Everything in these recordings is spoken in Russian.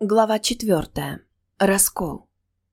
Глава 4. Раскол.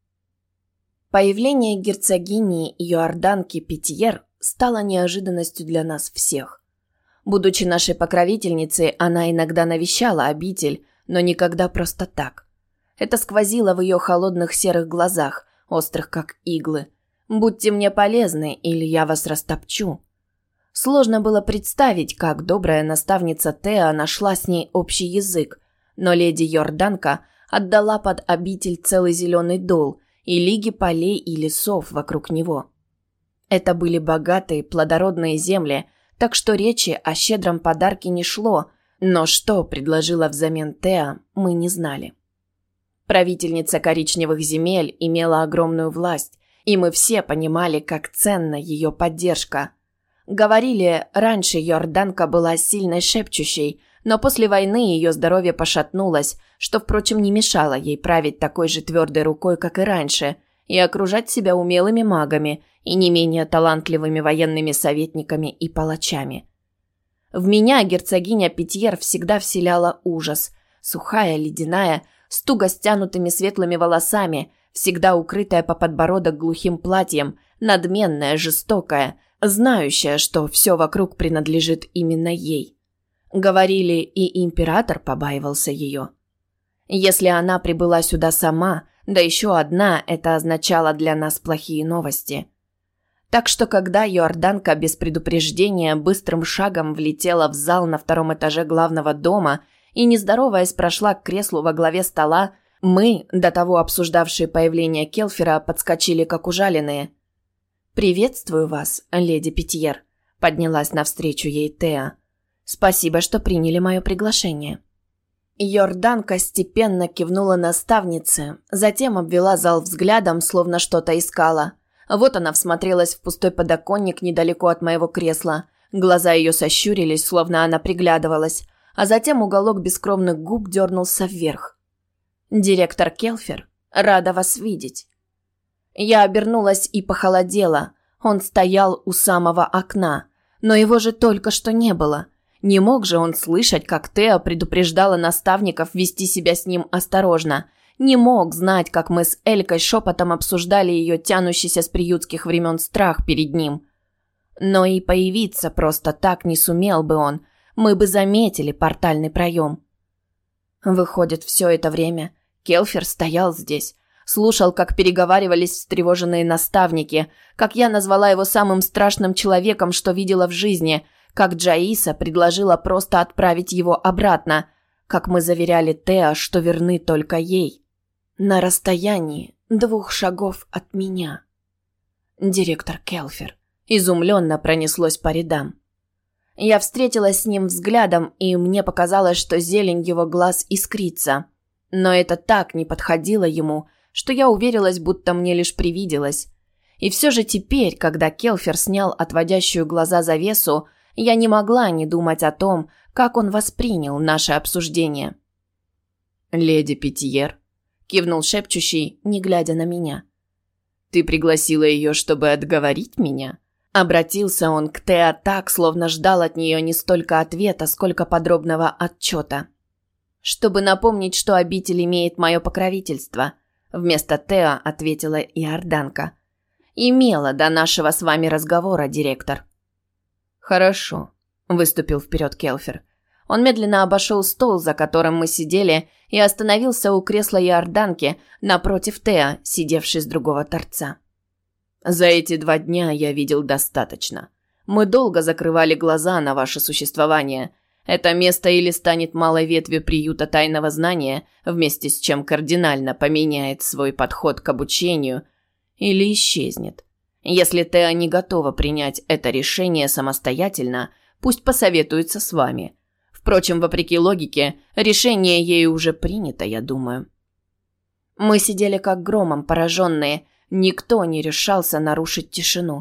Появление герцогини Йорданки Питьер стало неожиданностью для нас всех. Будучи нашей покровительницей, она иногда навещала обитель, но никогда просто так. Это сквозило в ее холодных серых глазах, острых как иглы. «Будьте мне полезны, или я вас растопчу». Сложно было представить, как добрая наставница Теа нашла с ней общий язык, но леди Йорданка отдала под обитель целый зеленый дол и лиги полей и лесов вокруг него. Это были богатые, плодородные земли, так что речи о щедром подарке не шло, но что предложила взамен Теа, мы не знали. Правительница коричневых земель имела огромную власть, и мы все понимали, как ценна ее поддержка. Говорили, раньше Йорданка была сильной шепчущей, но после войны ее здоровье пошатнулось, что, впрочем, не мешало ей править такой же твердой рукой, как и раньше, и окружать себя умелыми магами и не менее талантливыми военными советниками и палачами. В меня герцогиня Питьер всегда вселяла ужас. Сухая, ледяная, с туго стянутыми светлыми волосами, всегда укрытая по подбородок глухим платьем, надменная, жестокая, знающая, что все вокруг принадлежит именно ей. Говорили, и император побаивался ее. Если она прибыла сюда сама, да еще одна, это означало для нас плохие новости. Так что, когда Йорданка без предупреждения быстрым шагом влетела в зал на втором этаже главного дома и, не здороваясь, прошла к креслу во главе стола, мы, до того обсуждавшие появление Келфера, подскочили как ужаленные. «Приветствую вас, леди Питьер», — поднялась навстречу ей Теа. «Спасибо, что приняли мое приглашение». Йорданка степенно кивнула наставнице, затем обвела зал взглядом, словно что-то искала. Вот она всмотрелась в пустой подоконник недалеко от моего кресла. Глаза ее сощурились, словно она приглядывалась, а затем уголок бескровных губ дернулся вверх. «Директор Келфер, рада вас видеть». Я обернулась и похолодела. Он стоял у самого окна, но его же только что не было. Не мог же он слышать, как Теа предупреждала наставников вести себя с ним осторожно. Не мог знать, как мы с Элькой шепотом обсуждали ее тянущийся с приютских времен страх перед ним. Но и появиться просто так не сумел бы он. Мы бы заметили портальный проем. Выходит, все это время Келфер стоял здесь, слушал, как переговаривались встревоженные наставники, как я назвала его самым страшным человеком, что видела в жизни, как Джаиса предложила просто отправить его обратно, как мы заверяли Теа, что верны только ей. На расстоянии 2 шагов от меня. Директор Келфер. Изумленно пронеслось по рядам. Я встретилась с ним взглядом, и мне показалось, что зелень его глаз искрится. Но это так не подходило ему, что я уверилась, будто мне лишь привиделось. И все же теперь, когда Келфер снял отводящую глаза завесу, я не могла не думать о том, как он воспринял наше обсуждение. «Леди Питьер», — кивнул шепчущий, не глядя на меня. «Ты пригласила ее, чтобы отговорить меня?» Обратился он к Теа так, словно ждал от нее не столько ответа, сколько подробного отчета. «Чтобы напомнить, что обитель имеет мое покровительство», — вместо Теа ответила Йорданка. «Имела до нашего с вами разговора, директор». «Хорошо», — выступил вперед Келфер. Он медленно обошел стол, за которым мы сидели, и остановился у кресла Йорданки напротив Теа, сидевшей с другого торца. «За эти 2 дня я видел достаточно. Мы долго закрывали глаза на ваше существование. Это место или станет малой ветвью приюта тайного знания, вместе с чем кардинально поменяет свой подход к обучению, или исчезнет. Если Теа не готова принять это решение самостоятельно, пусть посоветуется с вами. Впрочем, вопреки логике, решение ею уже принято, я думаю». Мы сидели как громом пораженные, никто не решался нарушить тишину.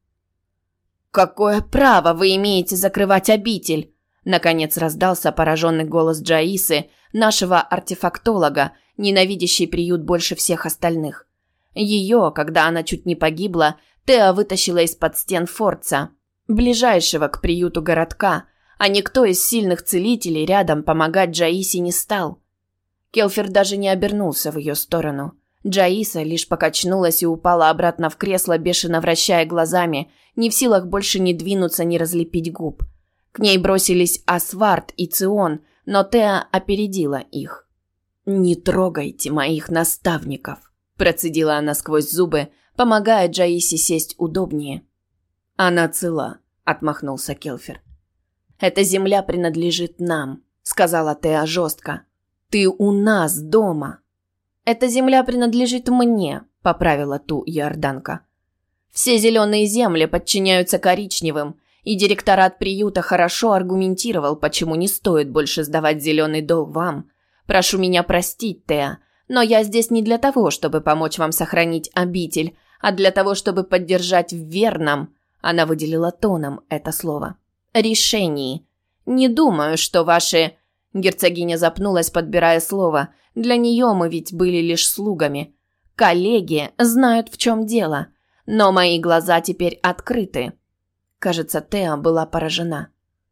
«Какое право вы имеете закрывать обитель?» Наконец раздался пораженный голос Джаисы, нашего артефактолога, ненавидящий приют больше всех остальных. Ее, когда она чуть не погибла, Теа вытащила из-под стен Форца, ближайшего к приюту городка, а никто из сильных целителей рядом помогать Джаисе не стал. Келфер даже не обернулся в ее сторону. Джаиса лишь покачнулась и упала обратно в кресло, бешено вращая глазами, не в силах больше ни двинуться, ни разлепить губ. К ней бросились Асвард и Цион, но Теа опередила их. «Не трогайте моих наставников», – процедила она сквозь зубы, помогая Джаисе сесть удобнее. «Она цела», – отмахнулся Келфер. «Эта земля принадлежит нам», – сказала Теа жестко. «Ты у нас дома». «Эта земля принадлежит мне», – поправила ту Иорданка. «Все зеленые земли подчиняются коричневым, и директорат приюта хорошо аргументировал, почему не стоит больше сдавать зеленый долг вам. Прошу меня простить, Теа, но я здесь не для того, чтобы помочь вам сохранить обитель, а для того, чтобы поддержать в верном», – она выделила тоном это слово, – «решении. Не думаю, что ваши...» Герцогиня запнулась, подбирая слово. «Для нее мы ведь были лишь слугами. Коллеги знают, в чем дело. Но мои глаза теперь открыты». Кажется, Теа была поражена.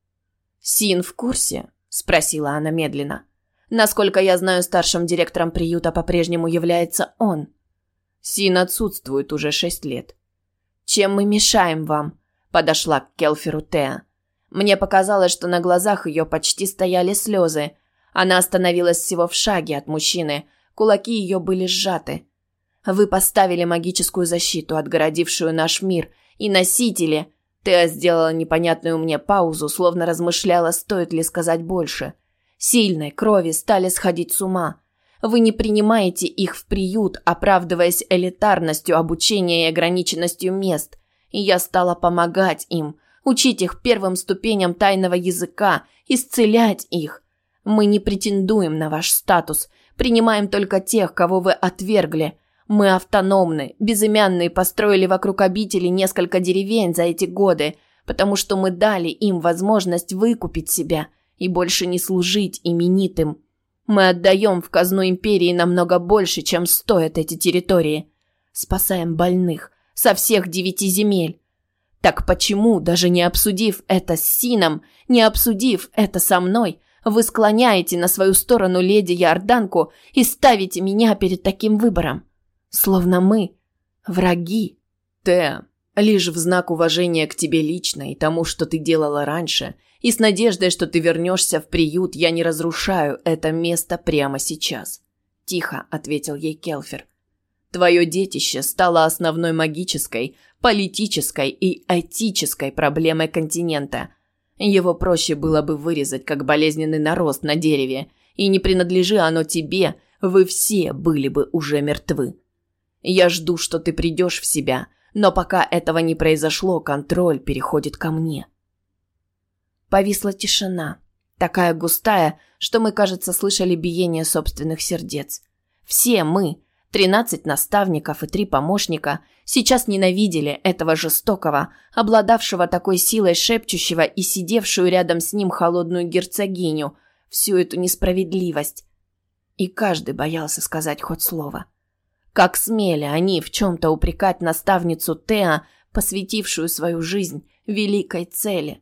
«Син в курсе?» – спросила она медленно. «Насколько я знаю, старшим директором приюта по-прежнему является он. Син отсутствует уже 6 лет. Чем мы мешаем вам?» – подошла к Келферу Теа. Мне показалось, что на глазах ее почти стояли слезы. Она остановилась всего в шаге от мужчины. Кулаки ее были сжаты. «Вы поставили магическую защиту, отгородившую наш мир, и носители...» Теа сделала непонятную мне паузу, словно размышляла, стоит ли сказать больше. «Сильной крови стали сходить с ума. Вы не принимаете их в приют, оправдываясь элитарностью обучения и ограниченностью мест. И я стала помогать им, учить их первым ступеням тайного языка, исцелять их. Мы не претендуем на ваш статус, принимаем только тех, кого вы отвергли. Мы автономны, безымянные, построили вокруг обители несколько деревень за эти годы, потому что мы дали им возможность выкупить себя и больше не служить именитым. Мы отдаем в казну империи намного больше, чем стоят эти территории. Спасаем больных со всех 9 земель. Так почему, даже не обсудив это с Сином, не обсудив это со мной, вы склоняете на свою сторону леди Иорданку и ставите меня перед таким выбором? Словно мы враги». «Теа, лишь в знак уважения к тебе лично и тому, что ты делала раньше, и с надеждой, что ты вернешься в приют, я не разрушаю это место прямо сейчас», – тихо ответил ей Келфер. «Твое детище стало основной магической, политической и этической проблемой континента. Его проще было бы вырезать, как болезненный нарост на дереве, и не принадлежи оно тебе, вы все были бы уже мертвы. Я жду, что ты придешь в себя, но пока этого не произошло, контроль переходит ко мне». Повисла тишина, такая густая, что мы, кажется, слышали биение собственных сердец. Все мы, 13 наставников и 3 помощника, сейчас ненавидели этого жестокого, обладавшего такой силой шепчущего и сидевшую рядом с ним холодную герцогиню, всю эту несправедливость. И каждый боялся сказать хоть слово. Как смели они в чем-то упрекать наставницу Теа, посвятившую свою жизнь великой цели.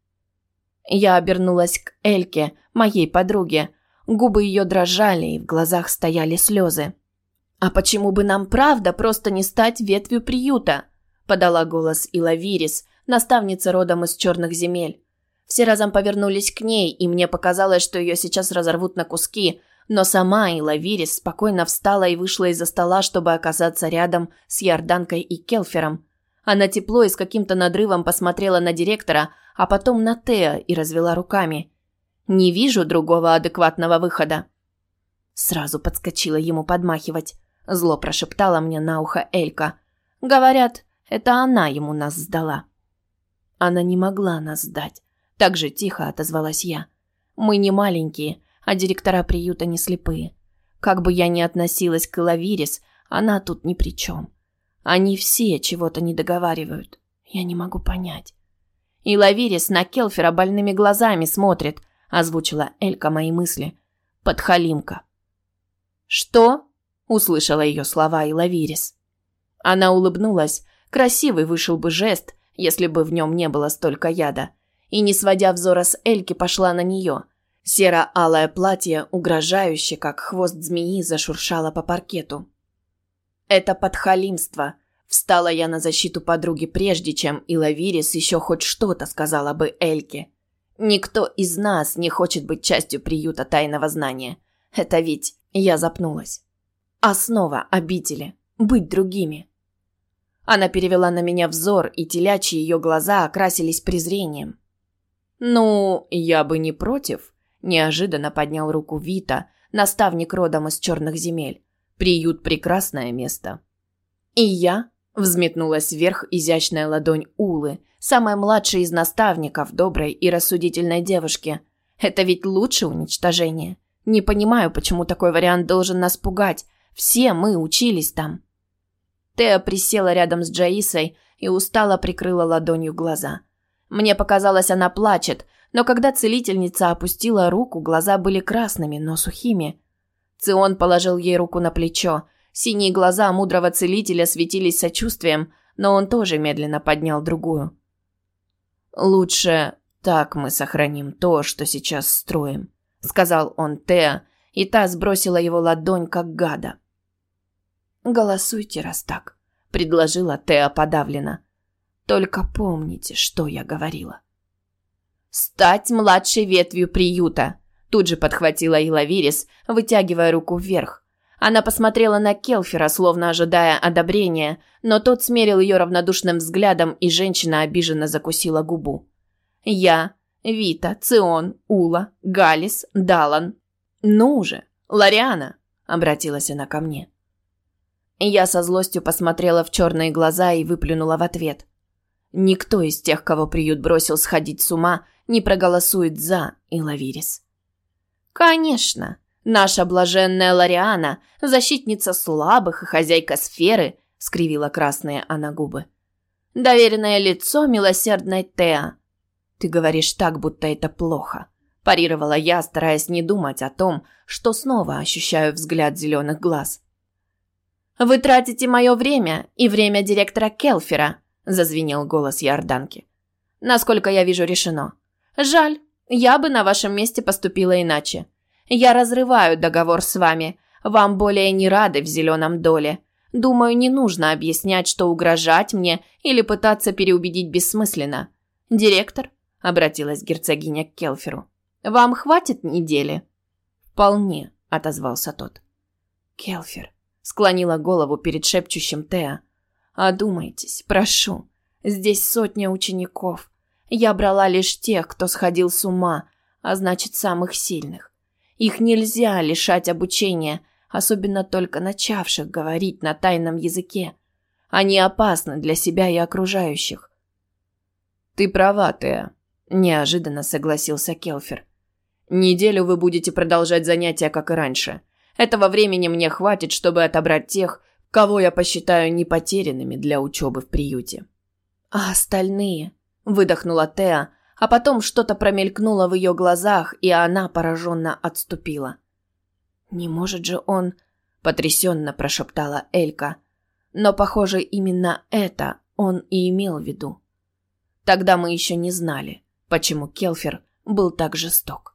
Я обернулась к Эльке, моей подруге. Губы ее дрожали, и в глазах стояли слезы. «А почему бы нам, правда, просто не стать ветвью приюта?» – подала голос Илавирис, наставница родом из черных земель. Все разом повернулись к ней, и мне показалось, что ее сейчас разорвут на куски, но сама Илавирис спокойно встала и вышла из-за стола, чтобы оказаться рядом с Иорданкой и Келфером. Она тепло и с каким-то надрывом посмотрела на директора, а потом на Теа и развела руками. «Не вижу другого адекватного выхода». Сразу подскочила ему подмахивать. Зло прошептала мне на ухо Элька. «Говорят, это она ему нас сдала». «Она не могла нас сдать», – так же тихо отозвалась я. «Мы не маленькие, а директора приюта не слепые. Как бы я ни относилась к Илавирис, она тут ни при чем. Они все чего-то не договаривают. Я не могу понять». «Илавирис на Келфера больными глазами смотрит», – озвучила Элька мои мысли. «Подхалимка». «Что?» – услышала ее слова Илавирис. Она улыбнулась. Красивый вышел бы жест, если бы в нем не было столько яда. И, не сводя взора с Эльки, пошла на нее. Серо-алое платье, угрожающе, как хвост змеи, зашуршало по паркету. «Это подхалимство», — встала я на защиту подруги, прежде чем Илавирис еще хоть что-то сказала бы Эльке. «Никто из нас не хочет быть частью приюта тайного знания. Это ведь...» — я запнулась. «Основа обители. Быть другими». Она перевела на меня взор, и телячьи ее глаза окрасились презрением. «Ну, я бы не против», — неожиданно поднял руку Вита, наставник родом из черных земель. «Приют — прекрасное место». «И я?» — взметнулась вверх изящная ладонь Улы, самой младшей из наставников, доброй и рассудительной девушки. «Это ведь лучше уничтожения. Не понимаю, почему такой вариант должен нас пугать. Все мы учились там». Теа присела рядом с Джаисой и устало прикрыла ладонью глаза. Мне показалось, она плачет, но когда целительница опустила руку, глаза были красными, но сухими. Цион положил ей руку на плечо. Синие глаза мудрого целителя светились сочувствием, но он тоже медленно поднял другую. «Лучше так мы сохраним то, что сейчас строим», — сказал он Теа, и та сбросила его ладонь, как гада. «Голосуйте, раз так», — предложила Теа подавленно. «Только помните, что я говорила». «Стать младшей ветвью приюта», — тут же подхватила Илавирис, вытягивая руку вверх. Она посмотрела на Келфера, словно ожидая одобрения, но тот смерил ее равнодушным взглядом, и женщина обиженно закусила губу. «Я, Вита, Цион, Ула, Галис, Далан. Ну же, Лариана», — обратилась она ко мне. Я со злостью посмотрела в черные глаза и выплюнула в ответ. Никто из тех, кого приют бросил сходить с ума, не проголосует за Илавирис. «Конечно, наша блаженная Лариана, защитница слабых и хозяйка сферы», — скривила красные она губы. «Доверенное лицо милосердной Теа». «Ты говоришь так, будто это плохо», — парировала я, стараясь не думать о том, что снова ощущаю взгляд зеленых глаз. «Вы тратите мое время и время директора Келфера», — зазвенел голос Иорданки. «Насколько я вижу, решено. Жаль, я бы на вашем месте поступила иначе. Я разрываю договор с вами. Вам более не рады в зеленом доле. Думаю, не нужно объяснять, что угрожать мне или пытаться переубедить бессмысленно. Директор», — обратилась герцогиня к Келферу, — «вам хватит недели?» «Вполне», — отозвался тот. «Келфер», — склонила голову перед шепчущим Теа. «Одумайтесь, прошу. Здесь сотня учеников. Я брала лишь тех, кто сходил с ума, а значит, самых сильных. Их нельзя лишать обучения, особенно только начавших говорить на тайном языке. Они опасны для себя и окружающих». «Ты права, Теа», — неожиданно согласился Келфер. «Неделю вы будете продолжать занятия, как и раньше. Этого времени мне хватит, чтобы отобрать тех, кого я посчитаю непотерянными для учебы в приюте». «А остальные?» — выдохнула Теа, а потом что-то промелькнуло в ее глазах, и она пораженно отступила. «Не может же он...» — потрясенно прошептала Элька. Но, похоже, именно это он и имел в виду. Тогда мы еще не знали, почему Келфер был так жесток.